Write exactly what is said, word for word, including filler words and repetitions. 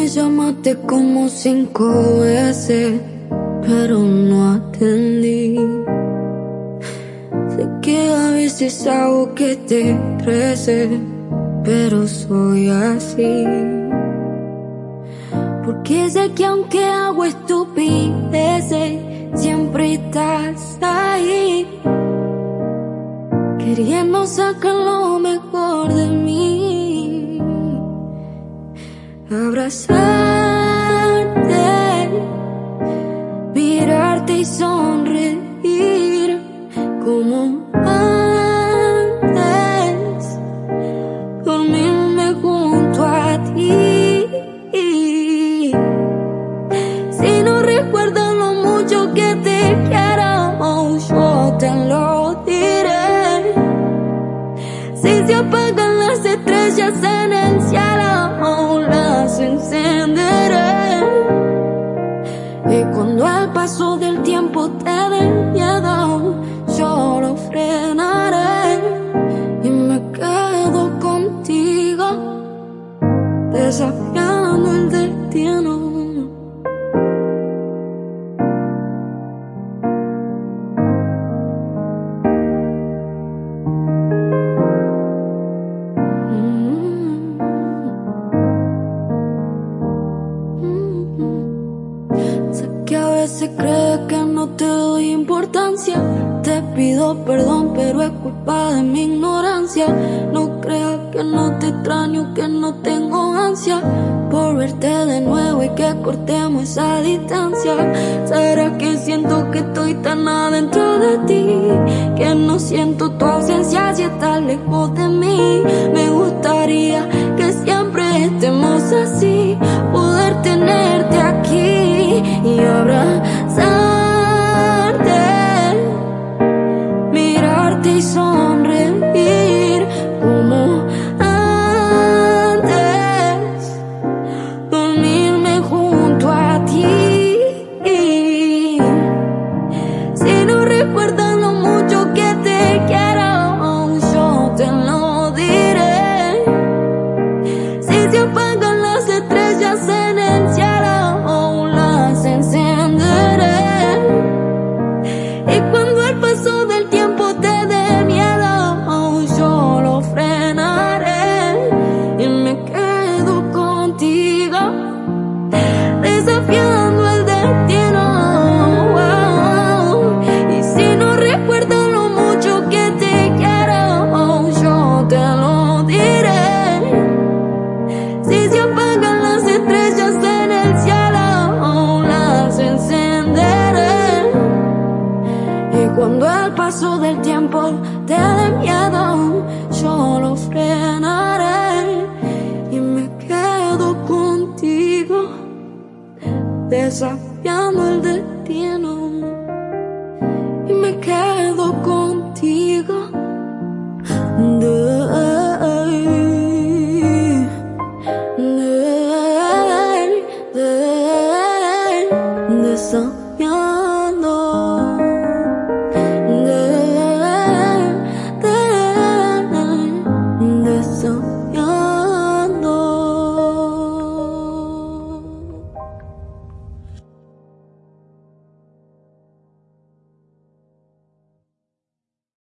me llamaste como cinco veces, pero no atendí. Sé que a veces hago que te crece, pero soy así. Porque sé que aunque hago estupideces, siempre estás ahí, queriendo sacar lo mejor de mí. Abrazarte, mirarte y sonreír como antes, dormirme junto a ti. Si no recuerdas lo mucho que te quiero, yo te lo diré. Si se apagan las estrellas en el cielo, las encenderé. Y cuando al paso del tiempo te dé miedo, yo lo frenaré y me quedo contigo, desafiando el destino. Que a veces crees que no te doy importancia. Te pido perdón, pero es culpa de mi ignorancia. No creas que no te extraño, que no tengo ansia por verte de nuevo y que cortemos esa distancia. ¿Será que siento que estoy tan adentro de ti, que no siento tu ausencia si estás lejos de mí? Me gustaría que siempre estemos así, poder tenerte aquí y abrazarte, mirarte y sonreír como antes, dormirme junto a ti. Si no recuerdas lo mucho que te quiero, yo te lo diré. Si se apagan las estrellas en el cielo, las encenderé. Y cuando el paso del tiempo te dé miedo, yo lo frenaré y me quedo contigo, desafiando el destino. Wow. Y si no recuerdas lo mucho que te quiero, yo te lo diré. Si se apagan las estrellas en el cielo, las encenderé. Y cuando el paso del tiempo te dé miedo, yo lo frenaré y me quedo contigo, desafiando el destino.